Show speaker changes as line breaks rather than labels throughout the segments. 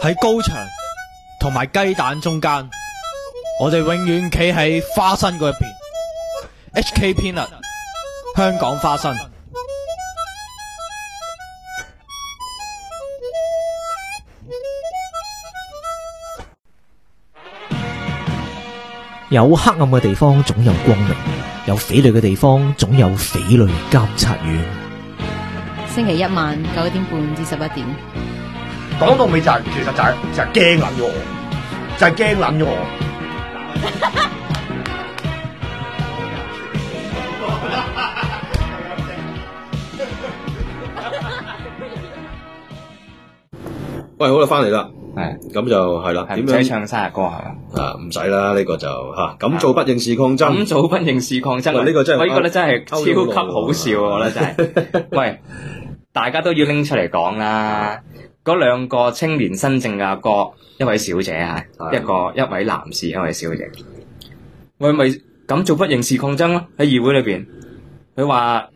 喺高牆同埋雞蛋中間，我哋永遠企喺花生嗰一邊。HK Peanut， 香港花生。
有黑暗嘅地方總有光明，有匪類嘅地方總有匪類監察院。
星期一晚9點半至11點。
講到尾就係、其實就係驚撚咗我，就係驚撚咗我。
喂，好啦，翻嚟啦，
係
咁就係啦，點樣
唔使唱生日歌係嘛？
啊，唔使啦，呢個就吓咁做不應是抗爭，
咁做不應是抗爭。
呢個真係
我呢個咧真係超級好笑，我覺得真係。喂，大家都要拎出嚟講啦。嗰兩個青年新政嘅阿哥，一位小姐啊，一位男士，一位小姐。喂，咪咁做不應是抗爭咯？喺議會裏邊，佢話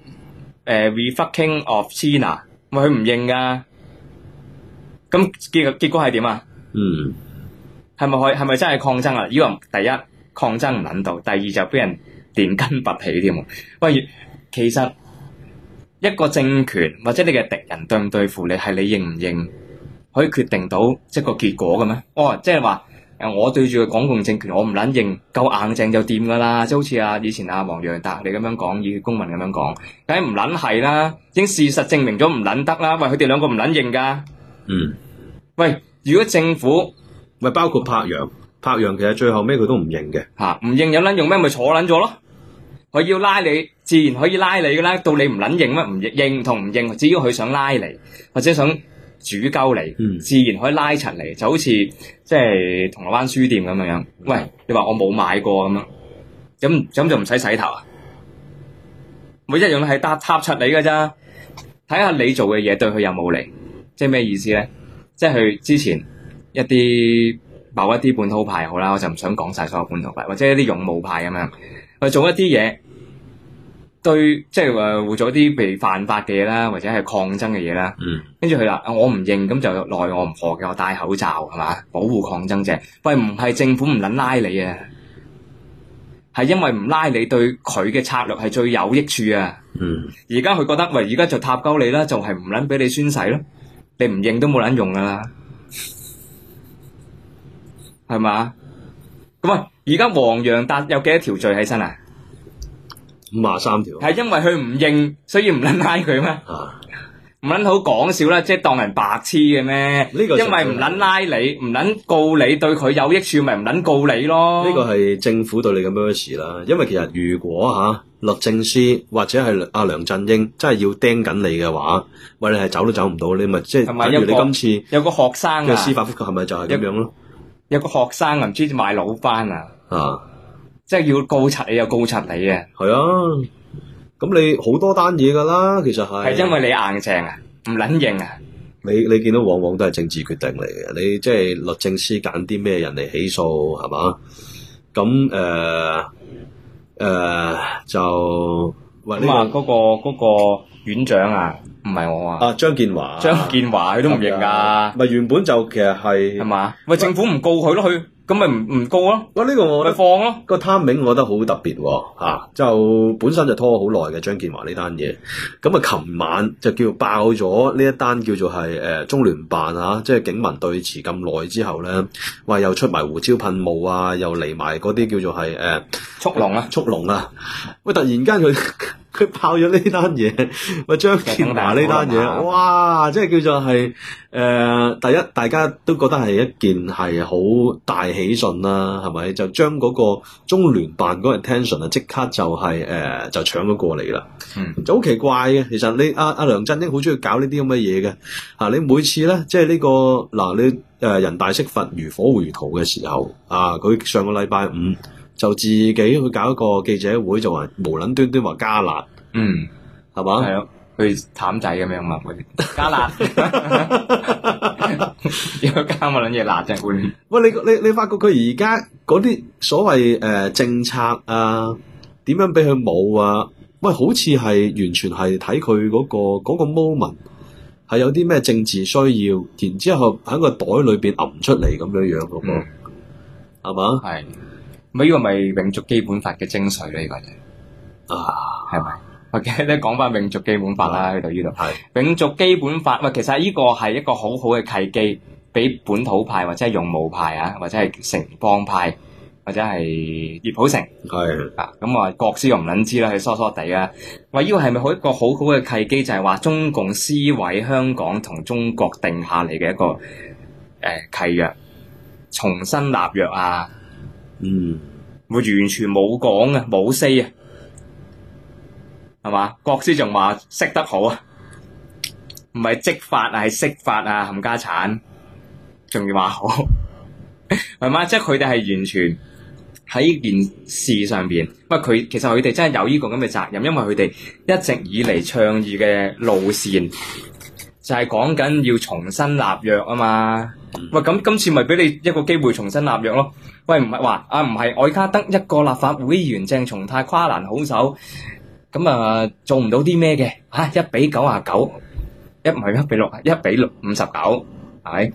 we fucking of China， 喂佢唔認噶。咁結果係點啊？係咪真係抗爭啊？以為第一抗爭唔撚到，第二就俾人連根拔起添。喂，其實一個政權或者你嘅敵人對唔對付你，係你認唔認可以決定到即係個結果嘅咩？即係話我對住個港共政權，我唔撚認，夠硬淨就掂噶啦。即係好似以前黃洋達你咁樣講，以公民咁樣講，梗係唔撚係啦，已經事實證明咗唔撚得啦。喂，佢哋兩個唔撚認噶。喂，如果政府
咪包括柏楊其實最後尾佢都唔認嘅
唔認有撚用咩？咪坐撚咗咯。佢要拉你，自然可以拉你噶啦。到你唔撚認咩？唔認同唔認，只要佢想拉你，或者想主鳩你，自然可以拉柒你。就好似即係銅鑼灣書店咁樣。喂，你話我冇買過咁樣，咁就唔使洗頭啊？每一樣係搭柒你噶咋？睇下你做嘅嘢對佢有冇利。即係咩意思咧？即係佢之前某一啲本土派好啦，我就唔想講晒所有本土派，或者一啲勇武派咁樣，去做一啲嘢，對，即係會做一啲被犯法嘅嘢啦，或者係抗爭嘅嘢啦。跟住佢話我唔認，咁就奈我唔何嘅，我戴口罩係嘛，保護抗爭者。喂，唔係政府唔撚拉你啊，係因為唔拉你對佢嘅策略係最有益處啊。而家佢覺得喂，而家就塔鳩你啦，就係唔撚俾你宣誓咯。你唔認都冇撚用噶啦，係嘛？咁啊，而家黃洋達有幾多條罪喺身啊
？53條。係
因為佢唔認，所以唔撚拉佢咩？唔撚好講笑啦，即係當人白痴嘅咩？呢個因為唔撚拉你，唔撚告你，對佢有益處，咪唔撚告你咯。
呢個係政府對你咁樣嘅事啦。因為其實如果律政司或者係阿梁振英真係要釘緊你嘅話，喂，你係走都走唔到，你咪即係等於你今次
有個學生
嘅司法覆核係咪就係咁樣咯？
有個學生唔知買老班即係要告柒你又告柒你啊！
係啊，咁你好多單嘢噶啦，其實係
因為你硬正啊，唔撚認啊！
你見到往往都係政治決定嚟嘅，你即係律政司揀啲咩人嚟起訴係嘛？咁就喂
咁嗰個院長啊，唔係我啊，
張建華
佢都唔認噶，
咪原本就其實係
嘛？喂，政府唔告佢咯，佢咁咪唔告咯？
哇，呢個我
咪放咯。
個 timing 我覺得好特別就本身就拖好耐嘅張建華呢單嘢，咁啊琴晚就叫爆咗呢一單叫做係中聯辦即係警民對峙咁耐之後咧，話又出埋胡椒噴霧啊，又嚟埋嗰啲叫做係速龍啊，喂，突然間佢爆咗呢單嘢，喂，張建華呢單嘢，哇，即係叫做係第一大家都覺得係一件係好大喜訊啦，係咪？就將嗰個中聯辦嗰個 attention 啊，即刻就係就搶咗過嚟啦。就好奇怪嘅，其實你阿梁振英好中意搞呢啲咁嘅嘢嘅，你每次咧即係呢個你人大釋法如火如荼嘅時候佢上個禮拜五就自己去搞一個記者會，就話無撚端端話加辣，係嘛？
係咯，佢淡仔咁樣嘛，加辣，要加乜撚嘢辣啫？
喂，你發覺佢而家嗰啲所謂政策點樣俾佢冇啊？喂，好似係完全係睇佢嗰個 moment 係有啲咩政治需要，然之後喺個袋裏邊揞出嚟咁樣嘅噃，係嘛？
係，咪呢個咪永續基本法嘅精髓咧？呢個就
啊，
係咪？OK，咧講翻永續基本法啦，去到呢度。
係
永續基本法，喂，其實呢個係一個好好嘅契機，俾本土派或者係勇武派啊，或者係城邦派或者係葉普成
係
啊，咁啊國師我唔撚知啦，佢疏疏地啊。喂，呢個係咪一個好好嘅契機？就係話中共撕毀香港同中國定下嚟嘅一個契約，重新立約啊！會完全冇講啊，冇 say 啊，係嘛？國師仲話識得好啊，唔係積法啊，係識法啊，冚家產，仲要話好，係嘛？即係佢哋係完全喺呢件事上邊，其實佢哋真係有呢個咁嘅責任，因為佢哋一直以嚟倡議嘅路線就係講緊要重新立約啊嘛。喂，咁今次咪俾你一個機會重新立約咯？喂，唔係話啊，唔係我而家得一個立法會議員鄭松泰跨欄好手，咁啊做唔到啲咩嘅嚇？1:99，唔係1:6，1:59，係咪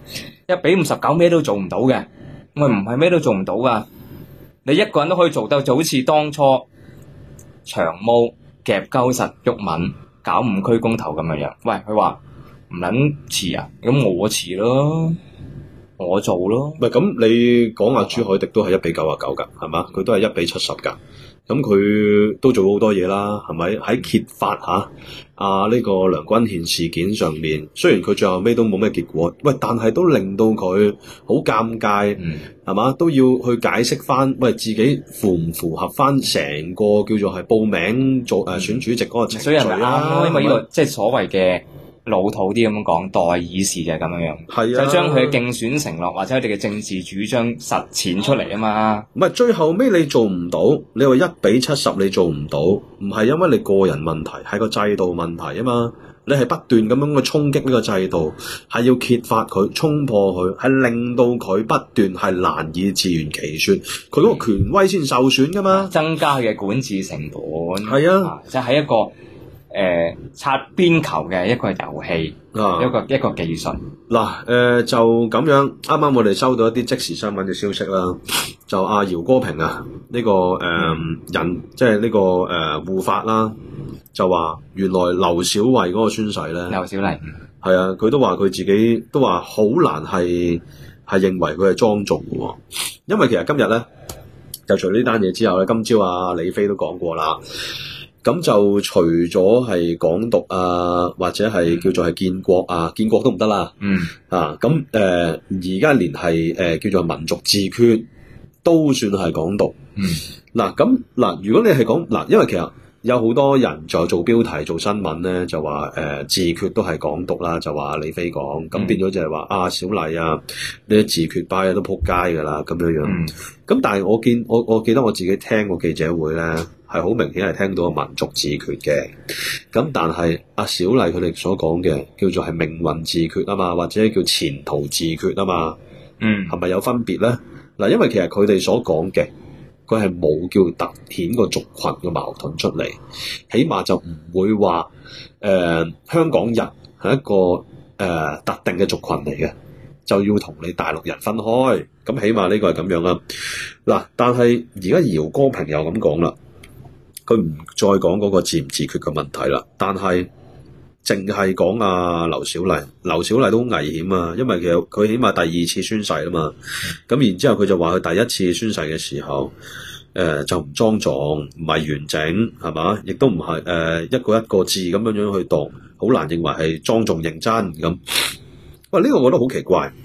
？1:59咩都做唔到嘅，喂，唔係咩都做唔到噶，你一個人都可以做到，就好似當初長毛夾鳩實毓民搞5區公投咁樣樣。喂，佢話唔撚遲啊，咁我遲咯。我做咯，
唔係咁你講阿朱凱廸都係1:99㗎，係嘛？佢都係1:70㗎，咁佢都做好多嘢啦，係咪？喺揭發呢個梁君彥事件上面，雖然佢最後尾都冇咩結果，喂，但係都令到佢好尷尬，係嘛？都要去解釋翻，喂，自己符唔符合翻成個叫做係報名做選主席嗰個程序
所以係咪啱咯？因為呢個
係咪
即係所謂嘅老土啲咁樣講，代議士就係咁樣樣，
係啊
就將佢嘅競選承諾或者佢哋嘅政治主張實踐出嚟啊嘛。
唔係最後尾你做唔到，你話1:70你做唔到，唔係因為你個人問題，係個制度問題啊嘛。你係不斷咁樣去衝擊呢個制度，係要揭發佢、衝破佢，係令到佢不斷係難以自圓其說，佢嗰個權威先受損噶嘛。
增加佢嘅管治成本。
係啊，
即係一個擦邊球嘅一個遊戲，一個技術。
嗱，就咁樣，啱啱我哋收到一啲即時新聞嘅消息啦，就阿姚歌平啊，呢個人即係呢個護法啦，就話原來劉小麗嗰個宣誓咧，
劉小麗
係啊，佢都話佢自己都話好難係認為佢係莊重嘅喎，因為其實今日咧就除呢單嘢之後咧，今朝阿李飛都講過啦。咁就除咗係港獨啊，或者係叫做係建國啊，建國都唔得啦。咁而家連係叫做民族自決都算係港獨。嗱，如果你係講嗱，因為其實有好多人就做標題做新聞咧，就話自決都係港獨啦，就話李飛講，咁變咗就係話小麗啊，呢啲自決派都撲街㗎啦，咁樣樣。咁但係我記得我自己聽過記者會咧。係好明顯係聽到民族自決嘅，咁但係阿小麗佢哋所講嘅叫做係命運自決啊嘛，或者叫前途自決啊嘛，係咪有分別咧？嗱，因為其實佢哋所講嘅，佢係冇叫凸顯個族群嘅矛盾出嚟，起碼就唔會話香港人係一個特定嘅族群嚟嘅，就要同你大陸人分開，咁起碼呢個係咁樣啦。嗱，但係而家姚歌平又咁講啦。佢唔再講嗰個自唔自決嘅問題啦，但係淨係講阿劉小麗都好危險啊，因為其實佢起碼第2次宣誓啊嘛，咁然之後佢就話佢第1次宣誓嘅時候，就唔莊重，唔係完整，係嘛？亦都唔係一個字咁樣去讀，好難認為係莊重認真咁。喂，呢個我覺得好奇怪，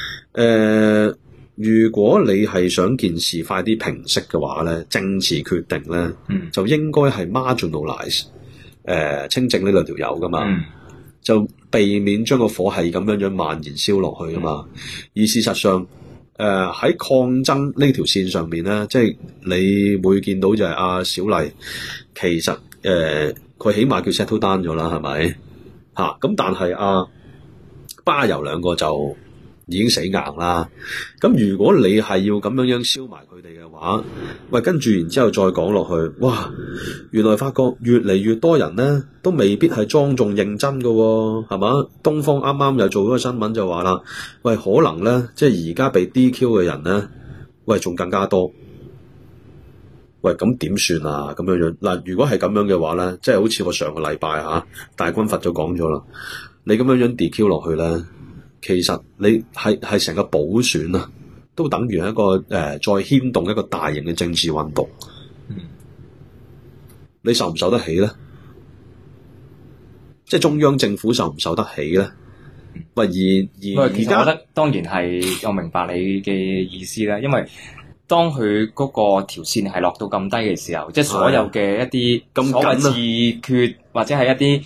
如果你係想件事快啲平息嘅話咧，政治決定咧，就應該係 marginalize 清正呢兩條友噶嘛，就避免將個火係咁樣蔓延燒落去啊嘛。而事實上，喺抗爭呢條線上面咧，即係你會見到就係阿小麗，其實佢起碼叫 settle down 咗啦，係咪？咁但係阿巴柔兩個就已經死硬啦。咁如果你係要咁樣燒埋佢哋嘅話，喂，跟住然之後再講落去，哇！原來發覺越嚟越多人咧都未必係莊重認真嘅喎，係嘛？東方啱啱又做咗個新聞就話啦，喂，可能咧即係而家被 DQ 嘅人咧，喂，仲更加多。喂，咁點算啊？咁樣嗱，如果係咁樣嘅話咧，即係好似我上個禮拜大軍閥就講咗啦，你咁樣 DQ 落去咧，其實你係成個補選啊，都等於一個再牽動一個大型嘅政治運動。你受唔受得起咧？即係中央政府受唔受得起咧？喂，而
其實我覺得當然係，我明白你嘅意思啦，因為當佢嗰個條線係落到咁低嘅時候，即係所有嘅一啲所謂自決或者係一啲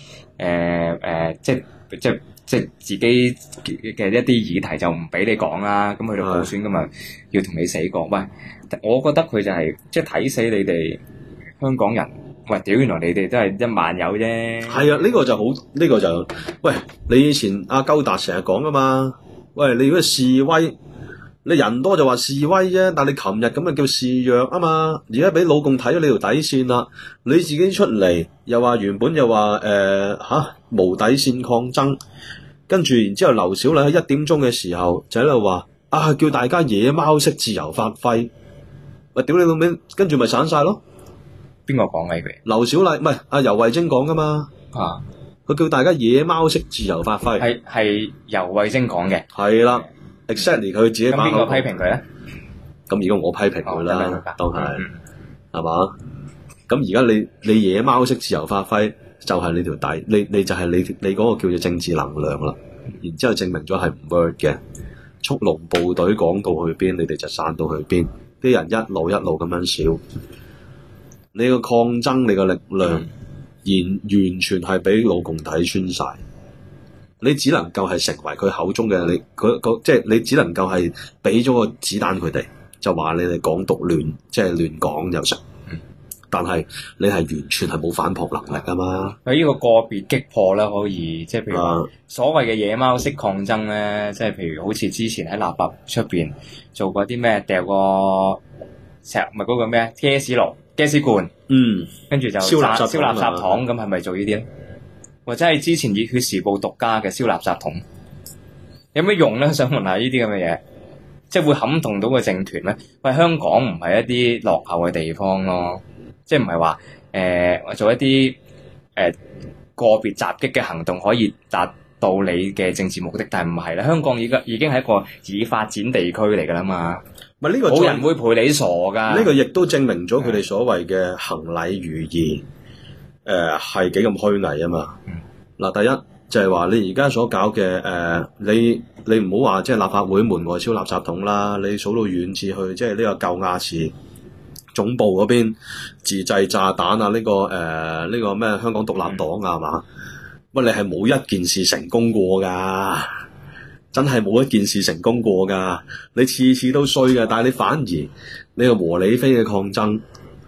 即係自己嘅一啲議題就唔俾你講啦，咁去到補選咁啊，要同你死過。喂，我覺得佢就係即係睇死你哋香港人。喂，屌！原來你哋都係1萬友啫。係
啊，呢個就好，呢個就喂，你以前阿鳩達成日講噶嘛。喂，你如果示威，你人多就話示威啫，但你琴日咁啊叫示弱啊嘛。而家俾老共睇咗你條底線啦，你自己出嚟又話原本又話無底線抗爭，跟住然之後劉小麗喺1點鐘嘅時候就喺度話叫大家野貓式自由發揮。喂，屌你老味，跟住咪散晒咯。
邊個講嘅佢？
劉小麗唔係阿游蕙禎講噶嘛？佢叫大家野貓式自由發揮。
係游蕙禎講嘅。係
啦 ，exactly 佢自己把口。咁
邊個批評佢咧？
咁而家我批評佢啦，當係係嘛？咁而家你野貓式自由發揮就係你條底，你就係你嗰個叫做政治能量啦。然之後證明咗係唔 work 嘅，速龍部隊講到去邊，你哋就散到去邊，啲人一路咁樣少。你個抗爭，你個力量，完全係俾老共睇穿晒。你只能夠係成為佢口中嘅即係你只能夠係俾咗個子彈佢哋，就話你哋港獨亂，即係亂講又成。但係你係完全係冇反撲能力啊嘛。
喺呢個個別擊破咧，可以即係譬如所謂嘅野貓式抗爭咧，即係譬如好似之前喺立法出邊做過啲咩，掉個唔係嗰個咩 gas 罐，跟住就燒垃圾桶，咁係咪做呢啲咧？或者係之前熱血時報獨家嘅燒垃圾桶，有咩用咧？想問下呢啲咁嘅嘢，即係會撼動到個政權咧？喂，香港唔係一啲落後嘅地方咯，即係唔係話做一啲個別襲擊嘅行動可以達到你嘅政治目的，但係唔係啦，香港已經係一個已發展地區嚟噶啦嘛。
呢個
冇人會陪你傻噶。
呢個亦都證明咗佢哋所謂嘅行禮如儀，係幾咁虛偽啊嘛。嗱，第一就係話你而家所搞嘅你唔好話即係立法會門外燒垃圾桶啦，你數到遠至去即係呢個舊亞視總部嗰邊自製炸彈啊，呢個咩香港獨立黨啊嘛。喂，你係冇一件事成功過噶。真係冇一件事成功過㗎，你次次都衰嘅，但係你反而你個和理非嘅抗爭，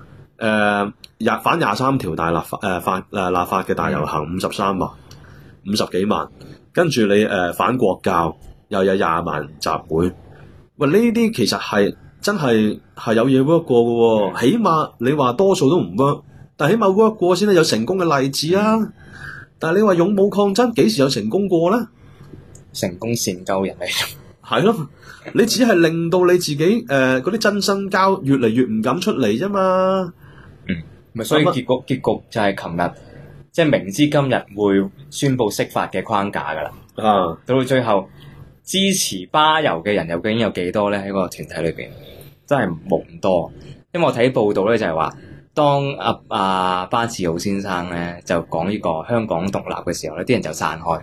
反23條大立法嘅大遊行53萬50幾萬，跟住你反國教又有20萬人集會，喂，呢啲其實係真係有嘢 work 過嘅喎，起碼你話多數都唔 work，但係起碼 work 過先有成功嘅例子啊，但係你話勇武抗爭幾時有成功過咧？
成功善救人嚟，
係咯，你只係令到你自己嗰啲真身交越嚟越唔敢出嚟啫嘛。
咪所以結局就係琴日，即係明知今日會宣布釋法嘅框架噶啦。到最後支持巴游嘅人究竟有幾多咧？喺個團體裏邊真係唔多，因為我睇報道咧就係話，當阿巴治浩先生咧就講呢個香港獨立嘅時候咧，啲人就散開。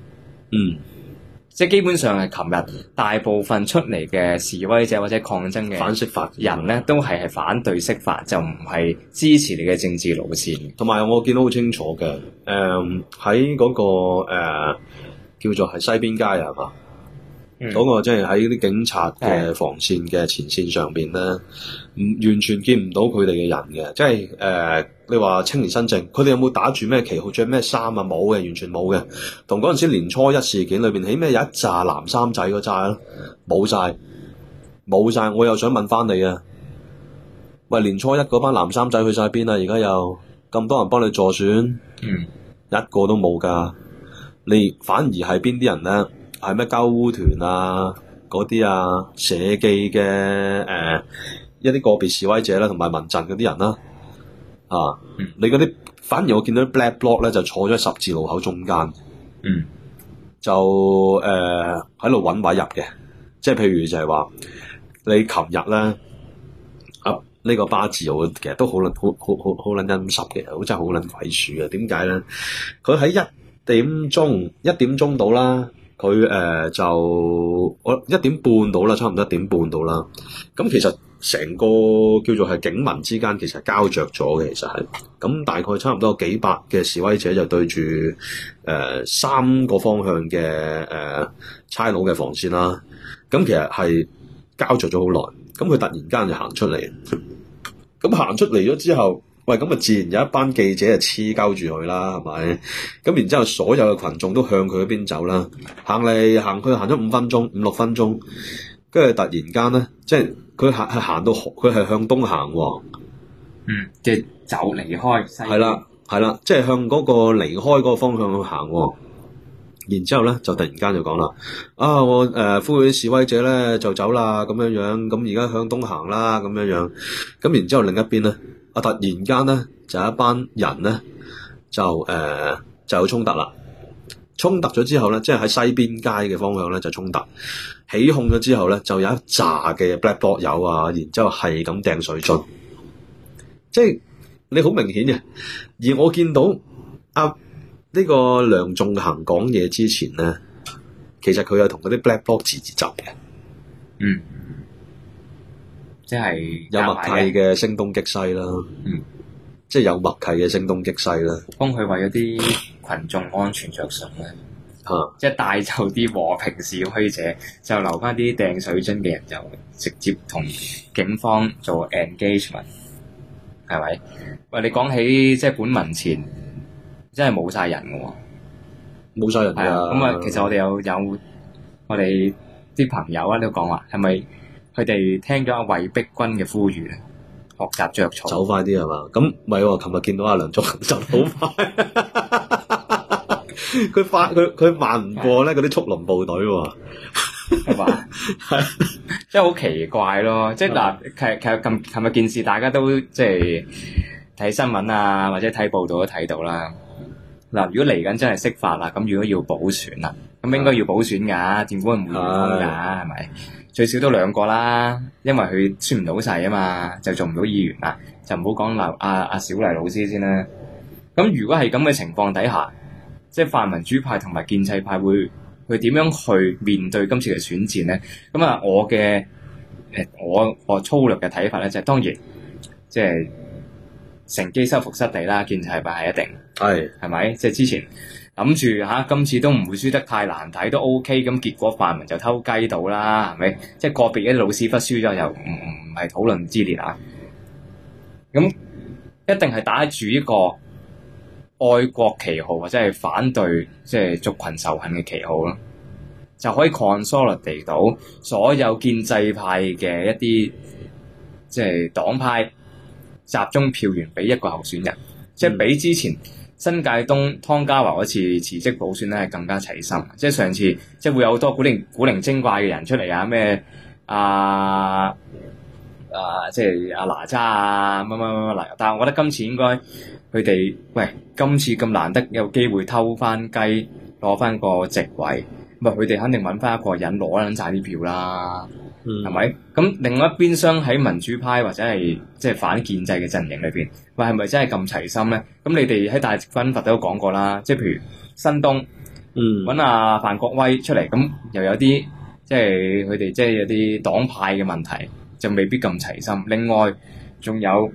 即係基本上係琴日大部分出嚟嘅示威者或者抗爭嘅
反釋法
人咧，都係反對釋法，就唔係支持你嘅政治路線。
同埋我見到好清楚嘅，喺嗰個叫做係西邊街係嘛？ 嗰個即係喺啲警察嘅防線嘅前線上邊咧，完全見唔到佢哋嘅人嘅，即係你話青年新政，佢哋有冇打住咩旗號、着咩衫啊？冇嘅，完全冇嘅。同嗰陣時年初一事件裏邊，起咩有一紮藍衫仔嗰紮咯，冇晒。我又想問翻你啊，喂，年初一嗰班藍衫仔去晒邊啊？而家又咁多人幫你助選，一個都冇㗎。你反而係邊啲人咧？係咩救護團啊？嗰啲啊，社記嘅一啲個別示威者啦，同埋民陣嗰啲人啦，你嗰啲反而我見到啲 black bloc 咧就坐咗喺十字路口中間，就喺度揾位入嘅，即係譬如就係話你琴日咧呢個巴治我其實都好撚陰濕嘅，真係好撚鬼鼠嘅。點解咧？佢喺一點鐘到啦。佢就我1點半到啦，差唔多1點半到啦。咁其實成個叫做係警民之間其實交着咗嘅，其實係咁大概差唔多幾百嘅示威者就對住3個方向嘅差佬嘅防線啦。咁其實係交着咗好耐。咁佢突然間就行出嚟，咁行出嚟咗之後。喂，咁啊，自然有一班記者就黐鳩住佢啦，係咪？咁然之後，所有嘅群眾都向佢嗰邊走啦，行嚟行去，行咗5、6分鐘，跟住突然間咧，即係佢行到佢係向東行喎，
即係走離開西邊，
係啦，即係向嗰個離開嗰個方向去行喎。然之後咧，就突然間就講啦，我呼籲啲示威者咧就走啦，咁樣，咁而家向東行啦，咁樣，咁然之後另一邊咧。突然間咧，就有一班人咧，就有衝突啦。衝突咗之後咧，即係喺西邊街嘅方向咧就衝突。起哄咗之後咧，就有一紮嘅 black bloc 友啊，然之後係咁掟水樽。即係你好明顯嘅。而我見到呢個梁頌恆講嘢之前咧，其實佢有同嗰啲 black bloc 自執嘅。
即係
有默契嘅聲東擊西啦，即係有默契嘅聲東擊西啦，
幫佢為咗啲群眾安全着想咧，即係帶走啲和平示威者，就留翻啲掟水樽嘅人就直接同警方做 engagement， 係咪？喂，你講起即係本民前，真係冇晒人嘅喎，
冇晒人㗎。
咁啊，其實我哋有我哋啲朋友啊都講話，係咪？佢哋聽咗阿衛碧君嘅呼籲，學習着草，
走快啲係嘛？咁唔係喎，琴日見到阿梁頌恆走好快，佢慢唔過咧嗰啲速龍部隊喎，
係嘛？係，真係好奇怪咯！即係嗱，其實琴日件事，大家都即係睇新聞啊，或者睇報道都睇到啦。嗱，如果嚟緊真係釋法啦，咁如果要補選啦，咁應該要補選㗎，政府唔會唔通㗎，係咪？最少都2個啦，因為佢宣唔到誓啊嘛，就做唔到議員啦，就唔好講阿小麗老師先啦。咁如果係咁嘅情況底下，即係泛民主派同埋建制派會點樣去面對今次嘅選戰咧？咁啊，我粗略嘅睇法咧，就係當然即係乘機收復失地啦，建制派係一定係咪？即係之前諗住今次都唔會輸得太難睇，都 OK， 咁結果泛民就偷雞到啦，係咪？即係個別嘅老屎忽輸咗，又唔係討論之列啊！咁一定係打住呢個愛國旗號，或者係反對即係族群仇恨嘅旗號咯，就可以 consolidate 到所有建制派嘅一啲即係黨派集中票源俾一個候選人，即係比之前新界東湯家驊嗰次辭職補選咧係更加齊心。即係上次即係會有好多古靈精怪嘅人出嚟啊，咩即係阿哪吒啊，乜嗱。但係我覺得今次應該佢哋今次咁難得有機會偷翻雞攞翻個席位，咁佢哋肯定揾翻一個人攞撚晒啲票啦，係咪？咁另外一邊廂喺民主派或者係即係反建制嘅陣營裏邊，係咪真係咁齊心咧？咁你哋喺大直分法都講過啦，即係譬如新東揾阿范國威出嚟，咁又有啲即係佢哋即係有啲黨派嘅問題，就未必咁齊心。另外仲有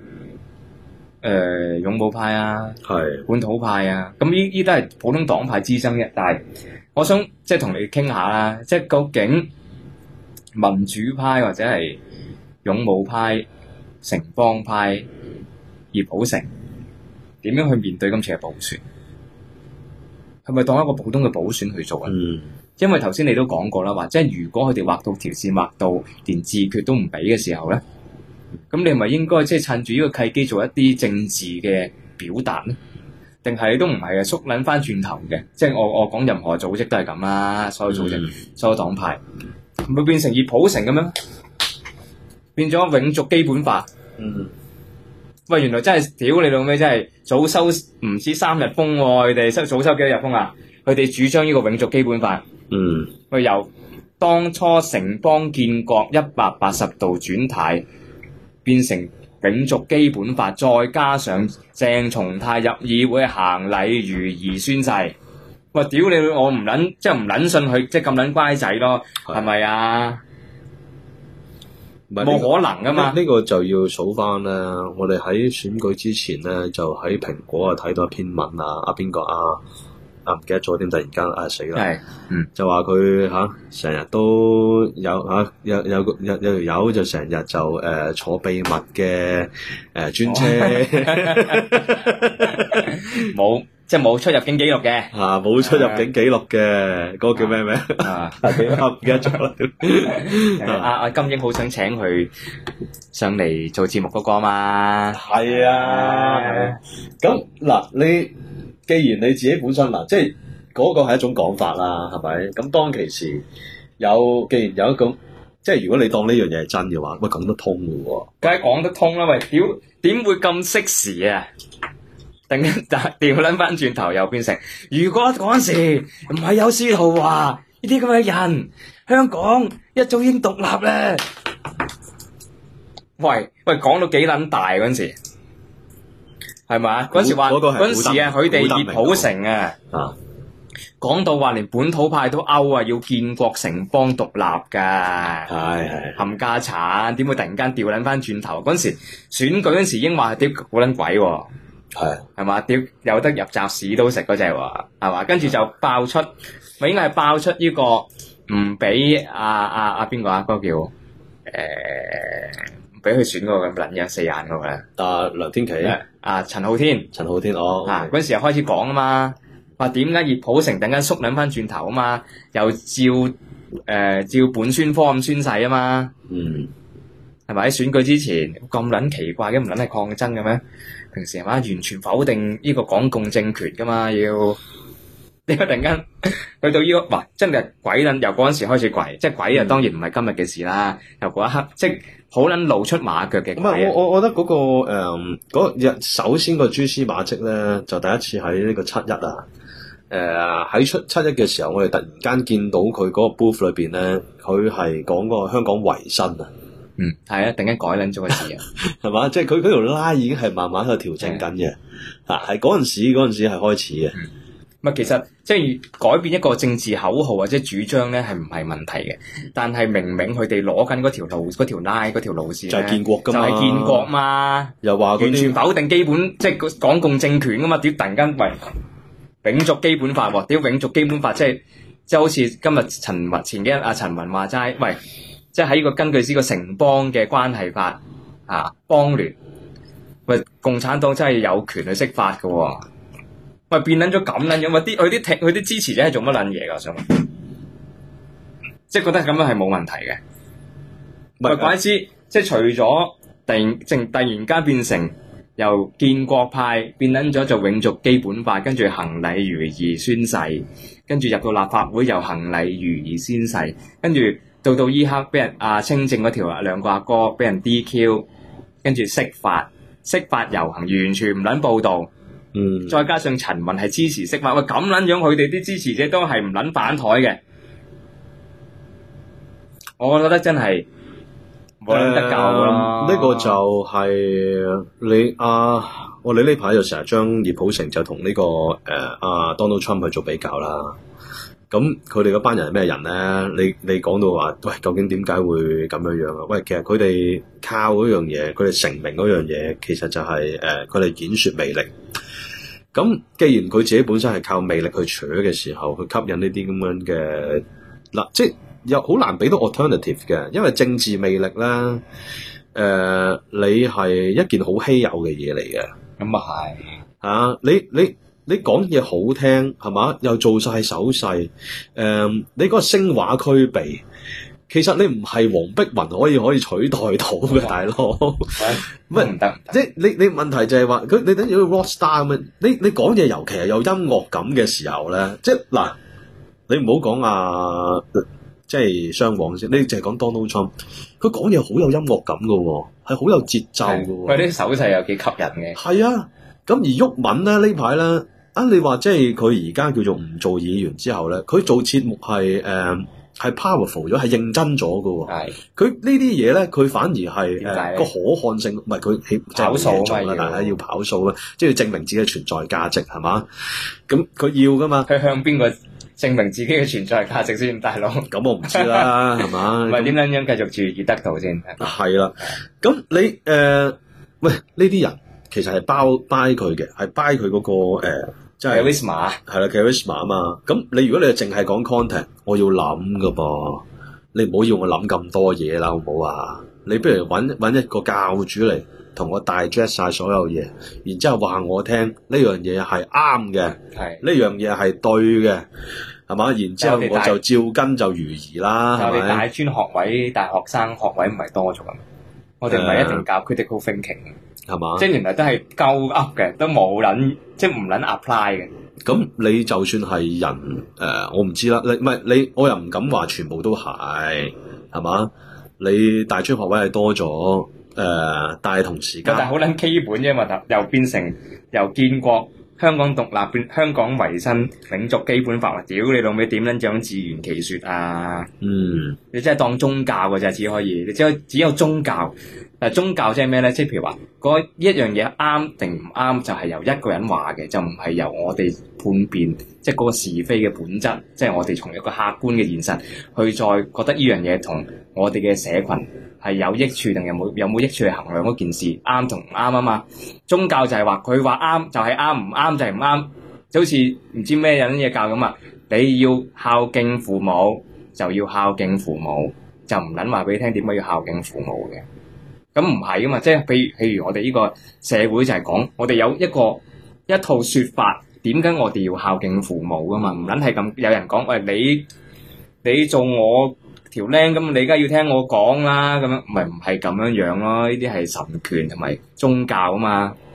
勇武派啊，本土派啊，咁呢都係普通黨派之爭嘅。但係我想即係同你傾下啦，即係究竟民主派或者係勇武派、城邦派、葉普成點樣去面對今次嘅補選？係咪當一個普通嘅補選去做啊？因為頭先你都講過啦，話即係如果佢哋畫到條線畫到連自決都唔俾嘅時候咧，咁你係咪應該即係趁住呢個契機做一啲政治嘅表達咧？定係都唔係啊？縮撚翻轉頭嘅，即係我講任何組織都係咁啦，所有組織、所有黨派，會變成葉普成咁樣，變咗永續基本法。喂，原來真係屌你老味，真係早收唔止3日風喎，佢哋早收幾多日風啊？佢哋主張呢個永續基本法。喂，由當初城邦建國180度轉軚，變成永續基本法，再加上鄭松泰入議會行禮如儀宣誓。喂，屌你！我唔撚即係唔撚信佢，即係咁撚乖仔咯，係咪啊？冇可能噶嘛！
呢個就要數翻啦。我哋喺選舉之前咧，就喺蘋果啊睇到一篇文啊，邊個唔記得咗添，突然間死啦！就話佢成日都有有條友就成日就坐秘密嘅專車，
冇即係冇出入境記錄嘅
冇出入境記錄嘅嗰個叫咩名？唔記得咗啦。
阿金英好想請佢上嚟做節目嗰個嘛？
係啊，咁嗱你。既然你自己本身即係嗰個係一種講法啦，係咪？咁當其時既然有一種，即係如果你當呢樣嘢係真嘅話，喂講得通嘅喎，
梗係講得通啦！喂，屌點會咁適時啊？突然間調撚翻轉頭又變成，如果嗰陣時唔係有司徒華呢啲咁嘅人，香港一早已經獨立咧。喂，講到幾撚大嗰陣時？係嘛？嗰時話嗰時啊，佢哋葉普成啊，講到話連本土派都勾啊，要建國城邦獨立噶，係冚家產，點會突然間調撚翻轉頭？嗰時選舉嗰時已經話屌好撚鬼喎，係嘛？屌有得入閘屎都食嗰隻喎，係嘛？跟住就爆出，咪應該係爆出呢個唔俾阿邊個啊？嗰個叫俾佢選嗰個咁撚樣四眼嗰個咧，
梁天琦
陳浩天嗰時又開始講啊嘛，話點解葉普成突然間縮撚翻轉頭啊嘛，又照本宣科咁宣誓啊嘛，係咪喺選舉之前咁撚奇怪嘅，唔撚係抗爭嘅咩？平時係嘛完全否定呢個港共政權噶嘛，要點解突然間去到呢個哇真係鬼撚，由嗰陣時開始跪，即係鬼啊！當然唔係今日嘅事啦，由嗰一刻即係好撚露出馬腳嘅。咁
我覺得嗰日首先個蛛絲馬跡咧，就第一次喺呢個7-1啊。喺7-1嘅時候，我哋突然間見到佢嗰個 booth 裏邊咧，佢係講嗰個香港維新啊。
係啊，突然間改撚咗個字啊，
係嘛？即係佢嗰條拉已經係慢慢喺度調整緊嘅。係嗰陣時係開始嘅。
其實即係改變一個政治口號或者主張咧，係唔係問題嘅？但係明明佢哋攞緊嗰條路、嗰條拉、嗰條路線，
就係建國㗎嘛，
就係建國嘛，又話完全否定基本，即係港共政權㗎嘛？屌突然間喂永續基本法喎？屌永續基本法即係好似今日前幾日阿陳雲話齋，喂，即係喺呢個根據呢個城邦嘅關係法邦聯，喂共產黨真係有權去釋法㗎喎。喂，變撚咗咁撚樣，佢啲支持者係做乜撚嘢㗎？我想問，即係覺得咁樣係冇問題嘅。喂，怪之，即係除咗突然間變成由建國派變撚咗做永續基本法，跟住行禮如儀宣誓，跟住入到立法會又行禮如儀宣誓，跟住到依刻俾人清正嗰條兩個阿哥俾人 DQ， 跟住釋法遊行完全唔撚報導。再加上陳雲係支持釋法，喂咁撚樣，佢哋啲支持者都係唔撚反台嘅，我覺得真係冇撚得救咯。
呢個就係我哋呢排就成日將葉普成就同呢個Donald Trump 去做比較啦。咁佢哋嗰班人係咩人咧？你講到話，喂，究竟點解會咁樣啊？喂，其實佢哋靠嗰樣嘢，佢哋成名嗰樣嘢，其實就係佢哋演說魅力。 咁既然佢自己本身係靠魅力去取嘅時候，去吸引呢啲咁樣嘅嗱，即係又好難俾到 alternative 嘅，因為政治魅力咧，你係一件好稀有嘅嘢嚟嘅。
咁啊係
啊，你講嘢好聽係嘛，又做晒手勢，你嗰個聲畫俱備。其實你唔係黃碧雲可以取代到嘅，大佬。
唔得，
即係你問題就係話你等於個 rock star 咁樣，你講嘢尤其係有音樂感嘅時候咧，即係嗱，你唔好講即係雙簧先，你淨係講 Donald Trump， 佢講嘢好有音樂感嘅喎，係好有節奏嘅喎。
佢啲手勢又幾吸引嘅。
係啊，咁而鬱文咧呢排咧你話即係佢而家叫做唔做議員之後咧，佢做節目係 powerful 咗，係認真咗㗎喎。係，佢呢啲嘢咧，佢反而係個可看性，唔係佢跑數啊嘛，但係要跑數啦，即係要證明自己嘅存在價值係嘛？咁佢要㗎嘛？
佢向邊個證明自己嘅存在價值先，大佬？
咁我唔知啦，係嘛？
唔係點樣繼續注意得到先？
係啦，咁你喂呢啲人其實係buy佢嘅，係 buy 佢嗰個即係
charisma
係啦 charisma 啊嘛，咁如果你淨係講 content， 我要諗噶噃，你唔好要我諗咁多嘢啦，好唔好啊？你不如揾一個教主嚟同我digest晒所有嘢，然之後話我聽呢樣嘢係啱嘅，係呢樣嘢係對嘅，係嘛？然之後我就照跟就如儀啦，係咪？
我哋大專學位、大學生學位唔係多咗嘛？我哋唔係一定教 critical thinking。
係嘛？
即係原來都係鳩噏嘅，都冇撚，即係唔撚 apply 嘅。
咁你就算係人我唔知啦。你唔係你，我又唔敢話全部都係嘛？你大專學位係多咗但係同時間，
但係好撚基本啫嘛，又變成由建國香港獨立變香港維新永續基本法，屌你老味點撚講自圓其說啊？你真係當宗教嘅啫，只可以你只有宗教。但係宗教即係咩咧？即係譬如話嗰一樣嘢啱定唔啱，就係由一個人話嘅，就唔係由我哋判別，即係嗰個是非嘅本質，即係我哋從一個客觀嘅現實去再覺得呢樣嘢同我哋嘅社群係有益處定有冇益處去衡量嗰件事啱同唔啱啊嘛。宗教就係話佢話啱就係啱，唔啱就係唔啱，就好似唔知咩人嘢教咁啊。你要孝敬父母就要孝敬父母，就唔撚話俾你聽點解要孝敬父母嘅。咁唔係噶嘛，即係譬如我哋呢個社會就係講，我哋有一套說法，點解我哋要孝敬父母噶嘛？唔撚係咁，有人講喂，你做我條僆咁，你而家要聽我講啦，咁樣唔係咁樣樣咯？呢啲係神權同埋宗教啊嘛。